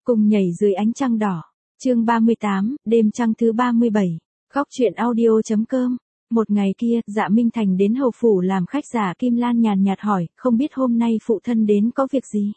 Cùng nhảy dưới ánh trăng đỏ. Chương 38, đêm trăng thứ 37. Góc truyện audio.com. Một ngày kia, Dạ Minh Thành đến hầu phủ làm khách. Dạ Kim Lan nhàn nhạt hỏi, không biết hôm nay phụ thân đến có việc gì?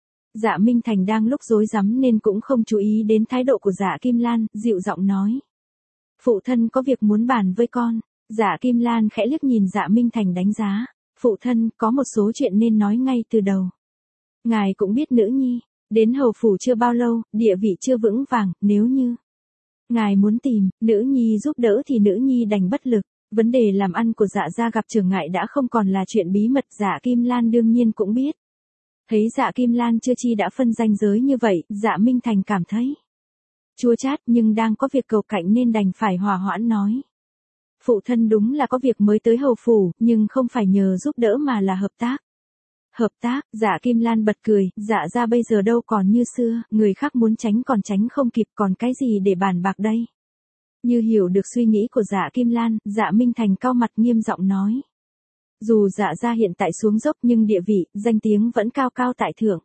Dạ Minh Thành đang lúc rối rắm nên cũng không chú ý đến thái độ của Dạ Kim Lan, dịu giọng nói. Phụ thân có việc muốn bàn với con. Dạ Kim Lan khẽ liếc nhìn Dạ Minh Thành đánh giá. Phụ thân, có một số chuyện nên nói ngay từ đầu. Ngài cũng biết nữ nhi, đến hầu phủ chưa bao lâu, địa vị chưa vững vàng, nếu như ngài muốn tìm nữ nhi giúp đỡ thì nữ nhi đành bất lực. Vấn đề làm ăn của Dạ gia gặp trở ngại đã không còn là chuyện bí mật, Dạ Kim Lan đương nhiên cũng biết. Thấy Dạ Kim Lan chưa chi đã phân ranh giới như vậy, Dạ Minh Thành cảm thấy chua chát, nhưng đang có việc cầu cạnh nên đành phải hòa hoãn nói. Phụ thân đúng là có việc mới tới hầu phủ, nhưng không phải nhờ giúp đỡ mà là hợp tác. Hợp tác? Dạ Kim Lan bật cười, Dạ gia bây giờ đâu còn như xưa, người khác muốn tránh còn tránh không kịp, còn cái gì để bàn bạc đây? Như hiểu được suy nghĩ của Dạ Kim Lan, Dạ Minh Thành cau mặt nghiêm giọng nói. Dù Dạ gia hiện tại xuống dốc nhưng địa vị, danh tiếng vẫn cao cao tại thượng.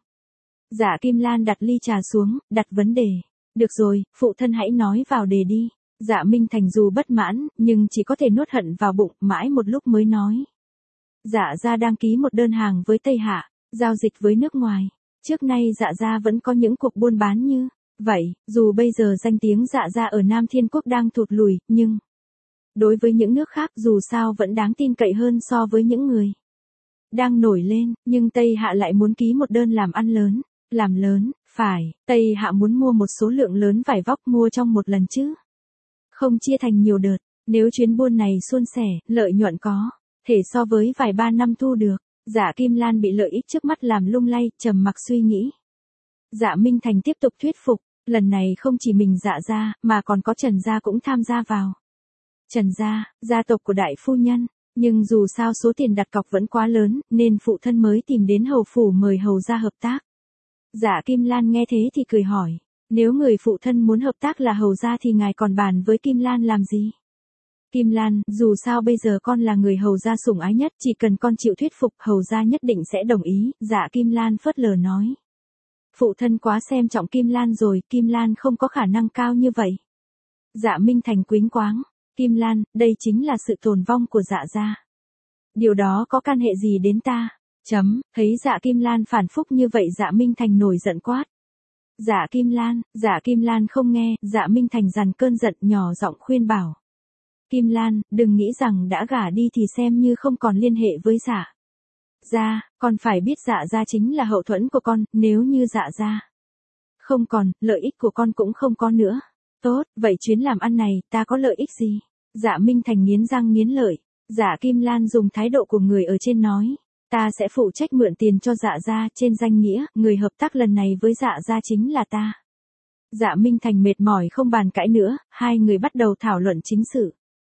Dạ Kim Lan đặt ly trà xuống, đặt vấn đề. Được rồi, phụ thân hãy nói vào đề đi. Dạ Minh Thành dù bất mãn, nhưng chỉ có thể nuốt hận vào bụng, mãi một lúc mới nói. Dạ gia đang ký một đơn hàng với Tây Hạ, giao dịch với nước ngoài. Trước nay Dạ gia vẫn có những cuộc buôn bán như vậy, dù bây giờ danh tiếng Dạ gia ở Nam Thiên Quốc đang thụt lùi, nhưng đối với những nước khác dù sao vẫn đáng tin cậy hơn so với những người đang nổi lên, nhưng Tây Hạ lại muốn ký một đơn làm ăn lớn. Làm lớn, phải, Tây Hạ muốn mua một số lượng lớn vải vóc, mua trong một lần chứ không chia thành nhiều đợt. Nếu chuyến buôn này suôn sẻ, lợi nhuận có thể so với vài ba năm thu được. Dạ Kim Lan bị lợi ích trước mắt làm lung lay, trầm mặc suy nghĩ. Dạ Minh Thành tiếp tục thuyết phục, lần này không chỉ mình Dạ gia, mà còn có Trần gia cũng tham gia vào. Trần gia, gia tộc của đại phu nhân, nhưng dù sao số tiền đặt cọc vẫn quá lớn, nên phụ thân mới tìm đến hầu phủ mời hầu gia hợp tác. Dạ Kim Lan nghe thế thì cười hỏi, nếu người phụ thân muốn hợp tác là hầu gia thì ngài còn bàn với Kim Lan làm gì? Kim Lan, dù sao bây giờ con là người hầu gia sủng ái nhất, chỉ cần con chịu thuyết phục, hầu gia nhất định sẽ đồng ý. Dạ Kim Lan phớt lờ nói. Phụ thân quá xem trọng Kim Lan rồi, Kim Lan không có khả năng cao như vậy. Dạ Minh Thành quýnh quáng. Kim Lan, đây chính là sự tồn vong của Dạ gia. Điều đó có can hệ gì đến ta? Thấy Dạ Kim Lan phản phúc như vậy, Dạ Minh Thành nổi giận quát. Dạ Kim Lan không nghe, Dạ Minh Thành dằn cơn giận, nhỏ giọng khuyên bảo. Kim Lan, đừng nghĩ rằng đã gả đi thì xem như không còn liên hệ với Dạ gia, con phải biết Dạ gia chính là hậu thuẫn của con, nếu như Dạ gia không còn, lợi ích của con cũng không có nữa. Tốt, vậy chuyến làm ăn này, ta có lợi ích gì? Dạ Minh Thành nghiến răng nghiến lợi. Dạ Kim Lan dùng thái độ của người ở trên nói. Ta sẽ phụ trách mượn tiền cho Dạ gia, trên danh nghĩa, người hợp tác lần này với Dạ gia chính là ta. Dạ Minh Thành mệt mỏi không bàn cãi nữa, hai người bắt đầu thảo luận chính sự.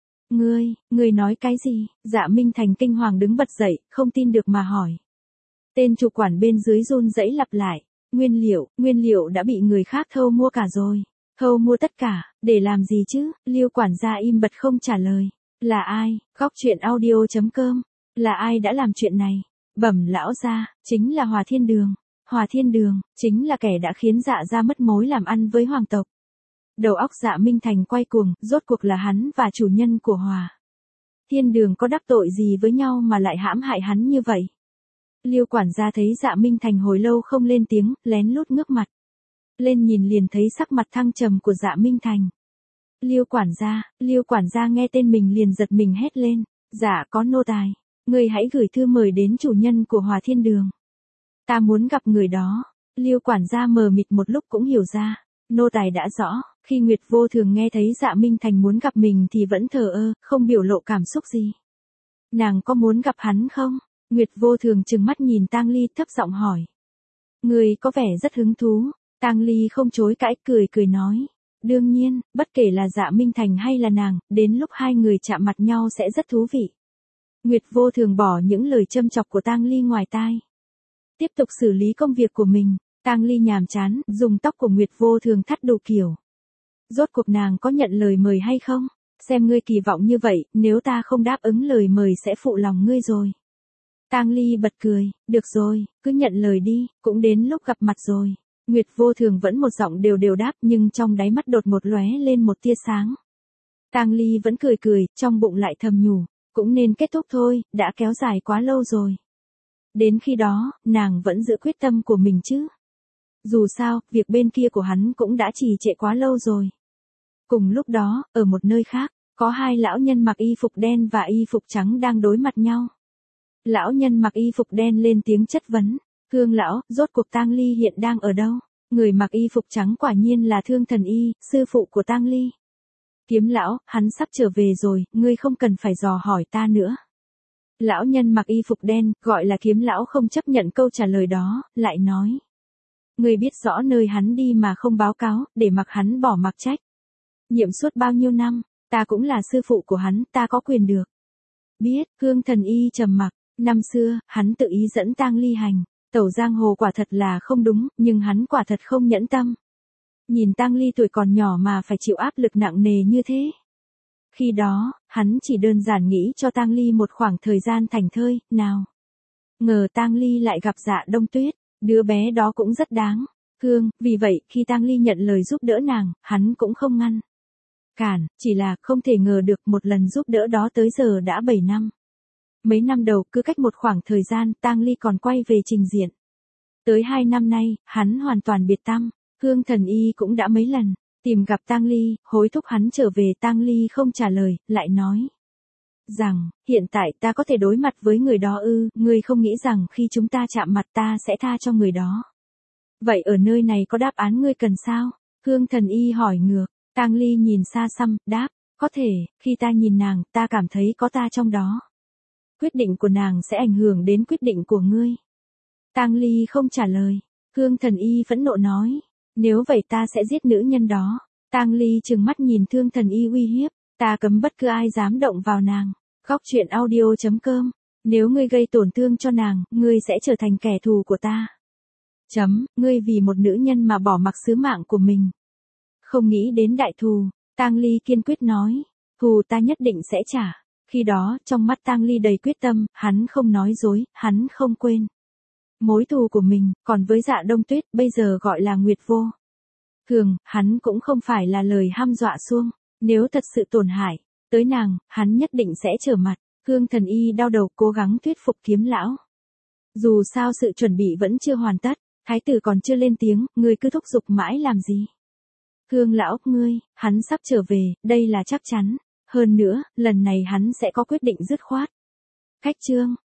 Ngươi nói cái gì? Dạ Minh Thành kinh hoàng đứng bật dậy, không tin được mà hỏi. Tên chủ quản bên dưới run rẩy lặp lại. Nguyên liệu đã bị người khác thâu mua cả rồi. Thâu mua tất cả, để làm gì chứ? Liêu quản gia im bặt không trả lời. Là ai? Góc truyện audio.com. Là ai đã làm chuyện này? Bẩm lão gia, chính là Hòa Thiên Đường. Hòa Thiên Đường, chính là kẻ đã khiến Dạ gia mất mối làm ăn với hoàng tộc. Đầu óc Dạ Minh Thành quay cuồng, rốt cuộc là hắn và chủ nhân của Hòa Thiên Đường có đắc tội gì với nhau mà lại hãm hại hắn như vậy? Liêu quản gia thấy Dạ Minh Thành hồi lâu không lên tiếng, lén lút ngước mặt lên nhìn, liền thấy sắc mặt thăng trầm của Dạ Minh Thành. Liêu quản gia nghe tên mình liền giật mình hét lên. Dạ có nô tài, người hãy gửi thư mời đến chủ nhân của Hòa Thiên Đường. Ta muốn gặp người đó. Liêu quản gia mờ mịt một lúc cũng hiểu ra. Nô tài đã rõ. Khi Nguyệt Vô Thường nghe thấy Dạ Minh Thành muốn gặp mình thì vẫn thờ ơ, không biểu lộ cảm xúc gì. Nàng có muốn gặp hắn không? Nguyệt Vô Thường trừng mắt nhìn Tang Ly, thấp giọng hỏi. Người có vẻ rất hứng thú. Tang Ly không chối cãi, cười nói. Đương nhiên, bất kể là Dạ Minh Thành hay là nàng, đến lúc hai người chạm mặt nhau sẽ rất thú vị. Nguyệt Vô Thường bỏ những lời châm chọc của Tang Ly ngoài tai. Tiếp tục xử lý công việc của mình. Tang Ly nhàm chán, dùng tóc của Nguyệt Vô Thường thắt đủ kiểu. Rốt cuộc nàng có nhận lời mời hay không? Xem ngươi kỳ vọng như vậy, nếu ta không đáp ứng lời mời sẽ phụ lòng ngươi rồi. Tang Ly bật cười, được rồi, cứ nhận lời đi, cũng đến lúc gặp mặt rồi. Nguyệt Vô Thường vẫn một giọng đều đều đáp, nhưng trong đáy mắt đột ngột lóe lên một tia sáng. Tang Ly vẫn cười cười, trong bụng lại thầm nhủ, cũng nên kết thúc thôi, đã kéo dài quá lâu rồi. Đến khi đó, nàng vẫn giữ quyết tâm của mình chứ. Dù sao, việc bên kia của hắn cũng đã trì trệ quá lâu rồi. Cùng lúc đó, ở một nơi khác, có hai lão nhân mặc y phục đen và y phục trắng đang đối mặt nhau. Lão nhân mặc y phục đen lên tiếng chất vấn, Thương lão, rốt cuộc Tang Ly hiện đang ở đâu? Người mặc y phục trắng quả nhiên là Thương Thần Y, sư phụ của Tang Ly. Kiếm lão, hắn sắp trở về rồi, ngươi không cần phải dò hỏi ta nữa. Lão nhân mặc y phục đen, gọi là Kiếm lão không chấp nhận câu trả lời đó, lại nói. Ngươi biết rõ nơi hắn đi mà không báo cáo, để mặc hắn bỏ mặc trách. Nhiệm suốt bao nhiêu năm, ta cũng là sư phụ của hắn, ta có quyền được. Biết, Thương Thần Y trầm mặc, năm xưa, hắn tự ý dẫn Tang Ly hành, tẩu giang hồ quả thật là không đúng, nhưng hắn quả thật không nhẫn tâm. Nhìn Tang Ly tuổi còn nhỏ mà phải chịu áp lực nặng nề như thế. Khi đó, hắn chỉ đơn giản nghĩ cho Tang Ly một khoảng thời gian thảnh thơi, nào. Ngờ Tang Ly lại gặp Dạ Đông Tuyết, đứa bé đó cũng rất đáng thương, vì vậy khi Tang Ly nhận lời giúp đỡ nàng, hắn cũng không ngăn cản, chỉ là không thể ngờ được một lần giúp đỡ đó tới giờ đã 7 năm. Mấy năm đầu cứ cách một khoảng thời gian Tang Ly còn quay về trình diện. Tới 2 năm nay, hắn hoàn toàn biệt tăm, Thương Thần Y cũng đã mấy lần tìm gặp Tang Ly, hối thúc hắn trở về. Tang Ly không trả lời, lại nói rằng, hiện tại ta có thể đối mặt với người đó ư, ngươi không nghĩ rằng khi chúng ta chạm mặt ta sẽ tha cho người đó. Vậy ở nơi này có đáp án ngươi cần sao? Thương Thần Y hỏi ngược, Tang Ly nhìn xa xăm, đáp, có thể, khi ta nhìn nàng, ta cảm thấy có ta trong đó. Quyết định của nàng sẽ ảnh hưởng đến quyết định của ngươi. Tang Ly không trả lời. Thương Thần Y phẫn nộ nói, nếu vậy ta sẽ giết nữ nhân đó. Tang Ly trừng mắt nhìn Thương Thần Y uy hiếp, ta cấm bất cứ ai dám động vào nàng. Góc truyện audio.com, nếu ngươi gây tổn thương cho nàng, ngươi sẽ trở thành kẻ thù của ta. Ngươi vì một nữ nhân mà bỏ mặc sứ mạng của mình. Không nghĩ đến đại thù, Tang Ly kiên quyết nói, thù ta nhất định sẽ trả. Khi đó, trong mắt Tang Ly đầy quyết tâm, hắn không nói dối, hắn không quên mối thù của mình, còn với Dạ Đông Tuyết, bây giờ gọi là Nguyệt Vô Thường, hắn cũng không phải là lời hăm dọa suông, nếu thật sự tổn hại tới nàng, hắn nhất định sẽ trở mặt. Thương Thần Y đau đầu cố gắng thuyết phục Kiếm lão. Dù sao sự chuẩn bị vẫn chưa hoàn tất, thái tử còn chưa lên tiếng, ngươi cứ thúc giục mãi làm gì? Thương lão, hắn sắp trở về, đây là chắc chắn. Hơn nữa, lần này hắn sẽ có quyết định dứt khoát. Khách chương